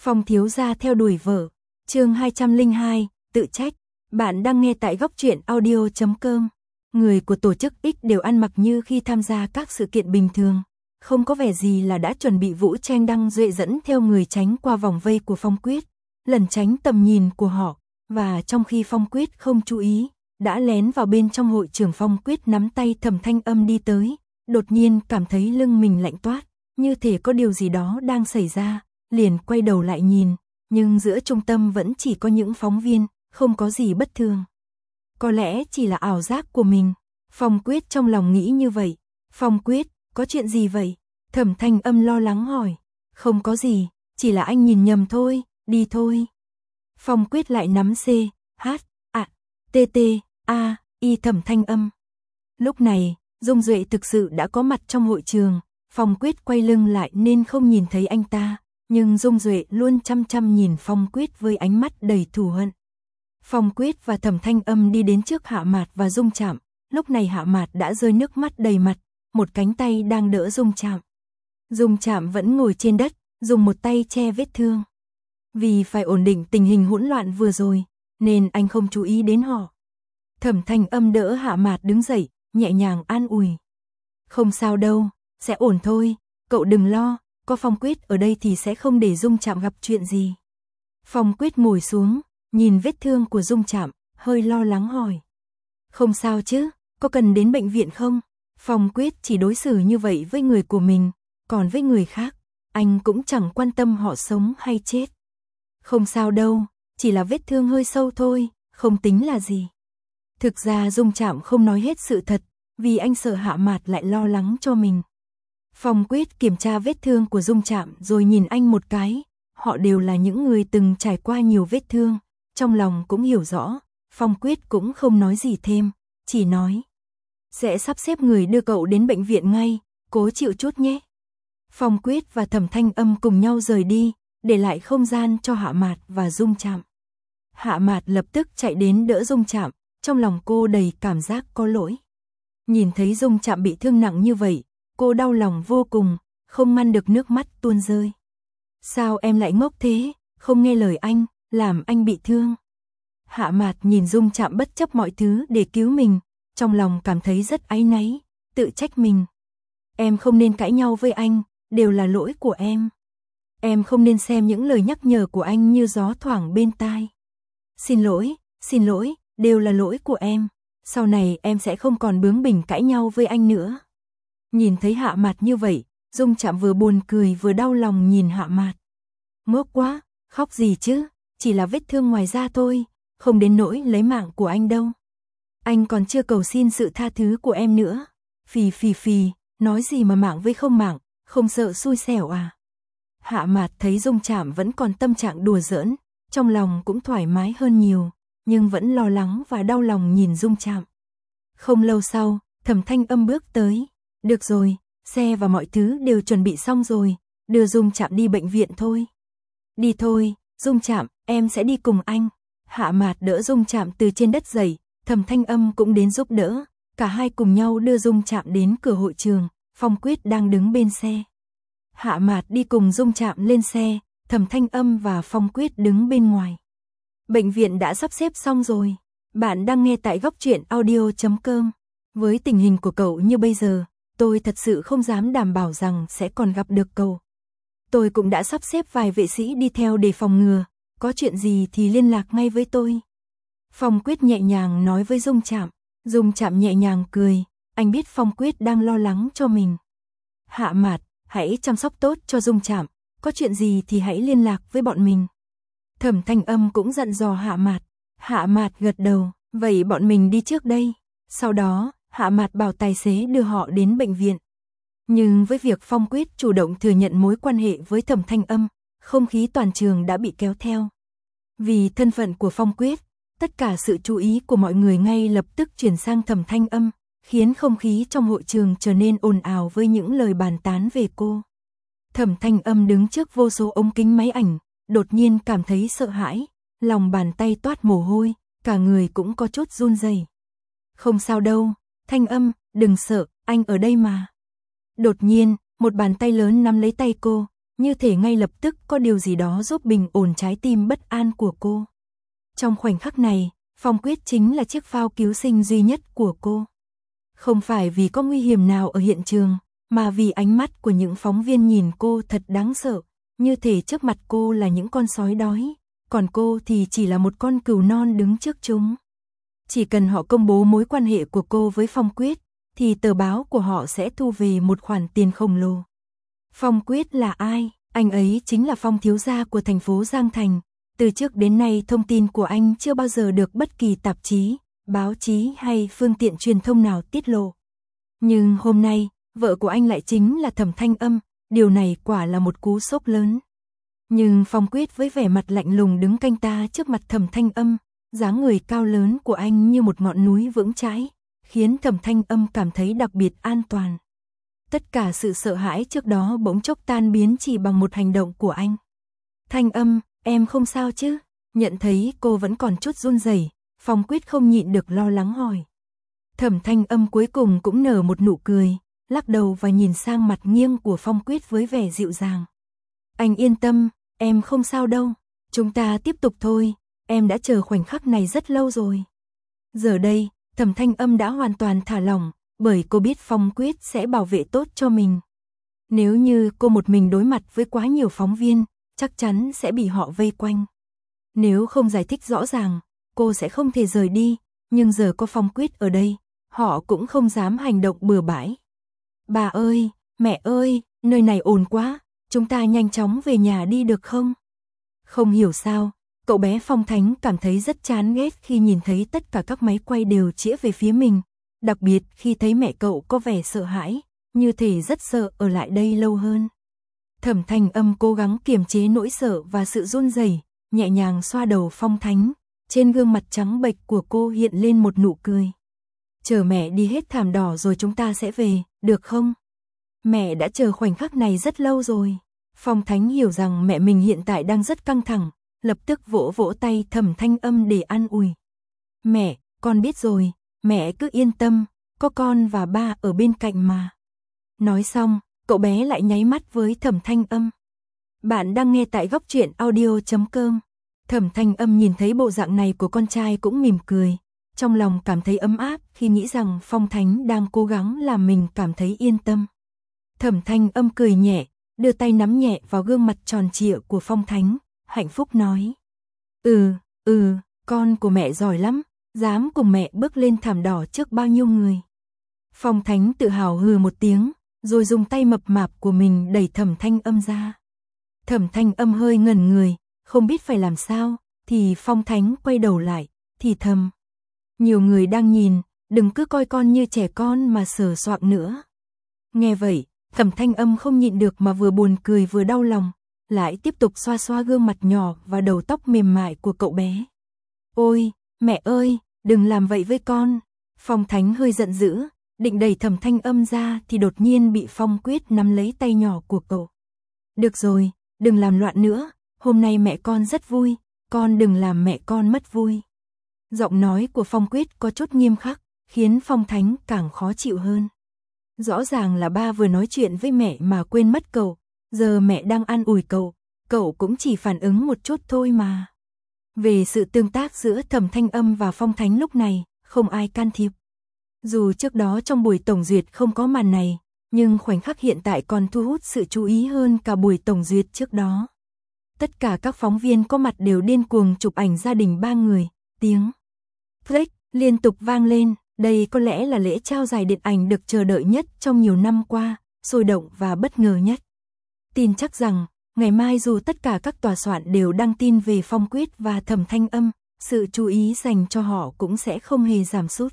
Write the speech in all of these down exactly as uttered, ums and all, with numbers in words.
Phong thiếu gia theo đuổi vợ. Chương hai trăm lẻ hai, tự trách. Bạn đang nghe tại góc truyện audio chấm com. Người của tổ chức X đều ăn mặc như khi tham gia các sự kiện bình thường, không có vẻ gì là đã chuẩn bị vũ trang đăng duệ dẫn theo người tránh qua vòng vây của Phong Quyết, lẩn tránh tầm nhìn của họ, và trong khi Phong Quyết không chú ý, đã lén vào bên trong hội trường. Phong Quyết nắm tay Thẩm Thanh Âm đi tới, đột nhiên cảm thấy lưng mình lạnh toát, như thể có điều gì đó đang xảy ra, liền quay đầu lại nhìn, nhưng giữa trung tâm vẫn chỉ có những phóng viên, không có gì bất thường. Có lẽ chỉ là ảo giác của mình. Phong Quyết trong lòng nghĩ như vậy. Phong Quyết, có chuyện gì vậy? Thẩm Thanh Âm lo lắng hỏi. Không có gì, chỉ là anh nhìn nhầm thôi, đi thôi. Phong Quyết lại nắm C, H, A, T T, A, Y Thẩm Thanh Âm. Lúc này, Dung Duệ thực sự đã có mặt trong hội trường. Phong Quyết quay lưng lại nên không nhìn thấy anh ta, nhưng Dung Duệ luôn chăm chăm nhìn Phong Quyết với ánh mắt đầy thù hận. Phong Quyết và Thẩm Thanh Âm đi đến trước Hạ Mạt và Dung Trạm, lúc này Hạ Mạt đã rơi nước mắt đầy mặt, một cánh tay đang đỡ Dung Trạm. Dung Trạm vẫn ngồi trên đất, dùng một tay che vết thương. Vì phải ổn định tình hình hỗn loạn vừa rồi, nên anh không chú ý đến họ. Thẩm Thanh Âm đỡ Hạ Mạt đứng dậy, nhẹ nhàng an ủi. Không sao đâu, sẽ ổn thôi, cậu đừng lo, có Phong Quyết ở đây thì sẽ không để Dung Trạm gặp chuyện gì. Phong Quyết ngồi xuống, nhìn vết thương của Dung Trạm, hơi lo lắng hỏi. Không sao chứ, có cần đến bệnh viện không? Phong Quyết chỉ đối xử như vậy với người của mình, còn với người khác, anh cũng chẳng quan tâm họ sống hay chết. Không sao đâu, chỉ là vết thương hơi sâu thôi, không tính là gì. Thực ra Dung Trạm không nói hết sự thật, vì anh sợ Hạ Mạt lại lo lắng cho mình. Phong Quyết kiểm tra vết thương của Dung Trạm rồi nhìn anh một cái, họ đều là những người từng trải qua nhiều vết thương, trong lòng cũng hiểu rõ. Phong Quyết cũng không nói gì thêm, chỉ nói sẽ sắp xếp người đưa cậu đến bệnh viện ngay, cố chịu chút nhé. Phong Quyết và Thẩm Thanh Âm cùng nhau rời đi, để lại không gian cho Hạ Mạt và Dung Trạm. Hạ Mạt lập tức chạy đến đỡ Dung Trạm, trong lòng cô đầy cảm giác có lỗi. Nhìn thấy Dung Trạm bị thương nặng như vậy, cô đau lòng vô cùng, không ngăn được nước mắt tuôn rơi. Sao em lại ngốc thế, không nghe lời anh, làm anh bị thương. Hạ Mạt nhìn Dung Trạm bất chấp mọi thứ để cứu mình, trong lòng cảm thấy rất áy náy, tự trách mình. Em không nên cãi nhau với anh, đều là lỗi của em. Em không nên xem những lời nhắc nhở của anh như gió thoảng bên tai. Xin lỗi, xin lỗi, đều là lỗi của em. Sau này em sẽ không còn bướng bỉnh cãi nhau với anh nữa. Nhìn thấy Hạ Mạt như vậy, Dung Trạm vừa buồn cười vừa đau lòng nhìn Hạ Mạt. Ngốc quá, khóc gì chứ, chỉ là vết thương ngoài da thôi, không đến nỗi lấy mạng của anh đâu. Anh còn chưa cầu xin sự tha thứ của em nữa. Phì phì phì, nói gì mà mạng với không mạng, không sợ xui xẻo à. Hạ Mạt thấy Dung Trạm vẫn còn tâm trạng đùa giỡn, trong lòng cũng thoải mái hơn nhiều, nhưng vẫn lo lắng và đau lòng nhìn Dung Trạm. Không lâu sau, Thẩm Thanh Âm bước tới. Được rồi, xe và mọi thứ đều chuẩn bị xong rồi, đưa Dung Trạm đi bệnh viện thôi. Đi thôi, Dung Trạm, em sẽ đi cùng anh. Hạ Mạt đỡ Dung Trạm từ trên đất dậy, Thẩm Thanh Âm cũng đến giúp đỡ, cả hai cùng nhau đưa Dung Trạm đến cửa hội trường. Phong Quyết đang đứng bên xe. Hạ Mạt đi cùng Dung Trạm lên xe, Thẩm Thanh Âm và Phong Quyết đứng bên ngoài. Bệnh viện đã sắp xếp xong rồi. Bạn đang nghe tại góc truyện audio chấm com. Với tình hình của cậu như bây giờ, tôi thật sự không dám đảm bảo rằng sẽ còn gặp được cậu. Tôi cũng đã sắp xếp vài vệ sĩ đi theo để phòng ngừa, có chuyện gì thì liên lạc ngay với tôi. Phong Quyết nhẹ nhàng nói với Dung Trạm. Dung Trạm nhẹ nhàng cười, anh biết Phong Quyết đang lo lắng cho mình. Hạ Mạt, hãy chăm sóc tốt cho Dung Trạm, có chuyện gì thì hãy liên lạc với bọn mình. Thẩm Thanh Âm cũng dặn dò Hạ Mạt. Hạ Mạt gật đầu, vậy bọn mình đi trước đây. Sau đó, Hạ Mạt bảo tài xế đưa họ đến bệnh viện. Nhưng với việc Phong Quyết chủ động thừa nhận mối quan hệ với Thẩm Thanh Âm, không khí toàn trường đã bị kéo theo. Vì thân phận của Phong Quyết, tất cả sự chú ý của mọi người ngay lập tức chuyển sang Thẩm Thanh Âm, khiến không khí trong hội trường trở nên ồn ào với những lời bàn tán về cô. Thẩm Thanh Âm đứng trước vô số ống kính máy ảnh, đột nhiên cảm thấy sợ hãi, lòng bàn tay toát mồ hôi, cả người cũng có chút run rẩy. Không sao đâu, Thanh Âm, đừng sợ, anh ở đây mà. Đột nhiên, một bàn tay lớn nắm lấy tay cô, như thể ngay lập tức có điều gì đó giúp bình ổn trái tim bất an của cô. Trong khoảnh khắc này, Phong Quyết chính là chiếc phao cứu sinh duy nhất của cô. Không phải vì có nguy hiểm nào ở hiện trường, mà vì ánh mắt của những phóng viên nhìn cô thật đáng sợ, như thể trước mặt cô là những con sói đói, còn cô thì chỉ là một con cừu non đứng trước chúng. Chỉ cần họ công bố mối quan hệ của cô với Phong Quyết, thì tờ báo của họ sẽ thu về một khoản tiền khổng lồ. Phong Quyết là ai? Anh ấy chính là Phong thiếu gia của thành phố Giang Thành. Từ trước đến nay thông tin của anh chưa bao giờ được bất kỳ tạp chí, báo chí hay phương tiện truyền thông nào tiết lộ. Nhưng hôm nay, vợ của anh lại chính là Thẩm Thanh Âm, điều này quả là một cú sốc lớn. Nhưng Phong Quyết với vẻ mặt lạnh lùng đứng canh ta trước mặt Thẩm Thanh Âm, dáng người cao lớn của anh như một ngọn núi vững chãi, khiến Thẩm Thanh Âm cảm thấy đặc biệt an toàn. Tất cả sự sợ hãi trước đó bỗng chốc tan biến chỉ bằng một hành động của anh. Thanh Âm, em không sao chứ? Nhận thấy cô vẫn còn chút run rẩy, Phong Quyết không nhịn được lo lắng hỏi. Thẩm Thanh Âm cuối cùng cũng nở một nụ cười, lắc đầu và nhìn sang mặt nghiêng của Phong Quyết với vẻ dịu dàng. Anh yên tâm, em không sao đâu, chúng ta tiếp tục thôi, em đã chờ khoảnh khắc này rất lâu rồi. Giờ đây, Thẩm Thanh Âm đã hoàn toàn thả lỏng, bởi cô biết Phong Quyết sẽ bảo vệ tốt cho mình. Nếu như cô một mình đối mặt với quá nhiều phóng viên, chắc chắn sẽ bị họ vây quanh. Nếu không giải thích rõ ràng, cô sẽ không thể rời đi, nhưng giờ có Phong Quyết ở đây, họ cũng không dám hành động bừa bãi. Bà ơi, mẹ ơi, nơi này ồn quá, chúng ta nhanh chóng về nhà đi được không? Không hiểu sao, cậu bé Phong Thánh cảm thấy rất chán ghét khi nhìn thấy tất cả các máy quay đều chĩa về phía mình, đặc biệt khi thấy mẹ cậu có vẻ sợ hãi, như thể rất sợ ở lại đây lâu hơn. Thẩm Thanh Âm cố gắng kiềm chế nỗi sợ và sự run rẩy, nhẹ nhàng xoa đầu Phong Thánh, trên gương mặt trắng bệch của cô hiện lên một nụ cười. Chờ mẹ đi hết thảm đỏ rồi chúng ta sẽ về, được không? Mẹ đã chờ khoảnh khắc này rất lâu rồi. Phong Thánh hiểu rằng mẹ mình hiện tại đang rất căng thẳng, lập tức vỗ vỗ tay Thẩm Thanh Âm để an ủi. Mẹ, con biết rồi, mẹ cứ yên tâm, có con và ba ở bên cạnh mà. Nói xong, cậu bé lại nháy mắt với Thẩm Thanh Âm. Bạn đang nghe tại góc truyện audio chấm com. Thẩm Thanh Âm nhìn thấy bộ dạng này của con trai cũng mỉm cười, trong lòng cảm thấy ấm áp khi nghĩ rằng Phong Thánh đang cố gắng làm mình cảm thấy yên tâm. Thẩm Thanh Âm cười nhẹ, đưa tay nắm nhẹ vào gương mặt tròn trịa của Phong Thánh, hạnh phúc nói. Ừ, ừ, con của mẹ giỏi lắm, dám cùng mẹ bước lên thảm đỏ trước bao nhiêu người. Phong Thánh tự hào hừ một tiếng, rồi dùng tay mập mạp của mình đẩy Thẩm Thanh Âm ra. Thẩm Thanh Âm hơi ngẩn người, không biết phải làm sao, thì Phong Thánh quay đầu lại, thì thầm. Nhiều người đang nhìn, đừng cứ coi con như trẻ con mà sờ soạng nữa. Nghe vậy, Thẩm Thanh Âm không nhịn được mà vừa buồn cười vừa đau lòng, lại tiếp tục xoa xoa gương mặt nhỏ và đầu tóc mềm mại của cậu bé. Ôi, mẹ ơi, đừng làm vậy với con. Phong Thánh hơi giận dữ, định đẩy Thẩm Thanh Âm ra thì đột nhiên bị Phong Quyết nắm lấy tay nhỏ của cậu. Được rồi, đừng làm loạn nữa, hôm nay mẹ con rất vui, con đừng làm mẹ con mất vui. Giọng nói của Phong Quyết có chút nghiêm khắc, khiến Phong Thánh càng khó chịu hơn. Rõ ràng là ba vừa nói chuyện với mẹ mà quên mất cậu, giờ mẹ đang an ủi cậu, cậu cũng chỉ phản ứng một chút thôi mà. Về sự tương tác giữa Thẩm Thanh Âm và Phong Thánh lúc này, không ai can thiệp. Dù trước đó trong buổi tổng duyệt không có màn này, nhưng khoảnh khắc hiện tại còn thu hút sự chú ý hơn cả buổi tổng duyệt trước đó. Tất cả các phóng viên có mặt đều điên cuồng chụp ảnh gia đình ba người, tiếng click liên tục vang lên, đây có lẽ là lễ trao giải điện ảnh được chờ đợi nhất trong nhiều năm qua, sôi động và bất ngờ nhất. Tin chắc rằng, ngày mai dù tất cả các tòa soạn đều đăng tin về Phong Quyết và Thẩm Thanh Âm, sự chú ý dành cho họ cũng sẽ không hề giảm sút.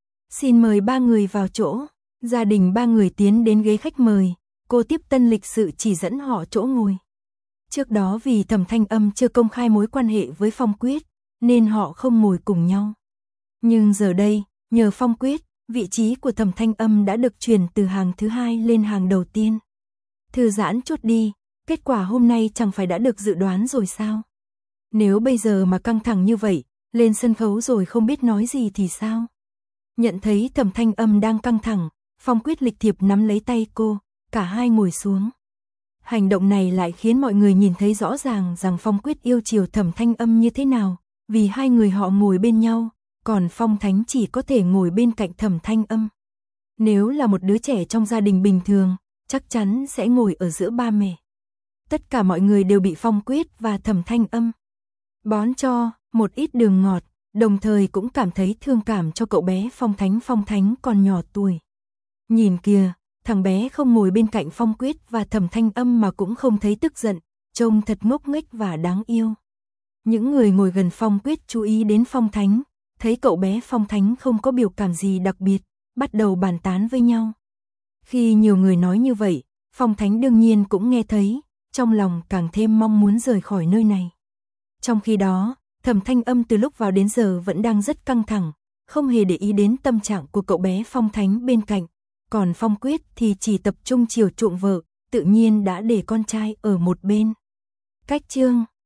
Xin mời ba người vào chỗ. Gia đình ba người tiến đến ghế khách mời, cô tiếp tân lịch sự chỉ dẫn họ chỗ ngồi. Trước đó vì Thẩm Thanh Âm chưa công khai mối quan hệ với Phong Quyết, nên họ không ngồi cùng nhau. Nhưng giờ đây, nhờ Phong Quyết, vị trí của Thẩm Thanh Âm đã được chuyển từ hàng thứ hai lên hàng đầu tiên. Thư giãn chút đi, kết quả hôm nay chẳng phải đã được dự đoán rồi sao? Nếu bây giờ mà căng thẳng như vậy, lên sân khấu rồi không biết nói gì thì sao? Nhận thấy Thẩm Thanh Âm đang căng thẳng, Phong Quyết lịch thiệp nắm lấy tay cô, cả hai ngồi xuống. Hành động này lại khiến mọi người nhìn thấy rõ ràng rằng Phong Quyết yêu chiều Thẩm Thanh Âm như thế nào, vì hai người họ ngồi bên nhau, còn Phong Thánh chỉ có thể ngồi bên cạnh Thẩm Thanh Âm. Nếu là một đứa trẻ trong gia đình bình thường, chắc chắn sẽ ngồi ở giữa ba mẹ. Tất cả mọi người đều bị Phong Quyết và Thẩm Thanh Âm bón cho một ít đường ngọt, đồng thời cũng cảm thấy thương cảm cho cậu bé Phong Thánh. Phong Thánh còn nhỏ tuổi. Nhìn kìa, thằng bé không ngồi bên cạnh Phong Quyết và Thẩm Thanh Âm mà cũng không thấy tức giận, trông thật ngốc nghếch và đáng yêu. Những người ngồi gần Phong Quyết chú ý đến Phong Thánh, thấy cậu bé Phong Thánh không có biểu cảm gì đặc biệt, bắt đầu bàn tán với nhau. Khi nhiều người nói như vậy, Phong Thánh đương nhiên cũng nghe thấy, trong lòng càng thêm mong muốn rời khỏi nơi này. Trong khi đó, Thẩm Thanh Âm từ lúc vào đến giờ vẫn đang rất căng thẳng, không hề để ý đến tâm trạng của cậu bé Phong Thánh bên cạnh, còn Phong Quyết thì chỉ tập trung chiều chuộng vợ, tự nhiên đã để con trai ở một bên. Cách chương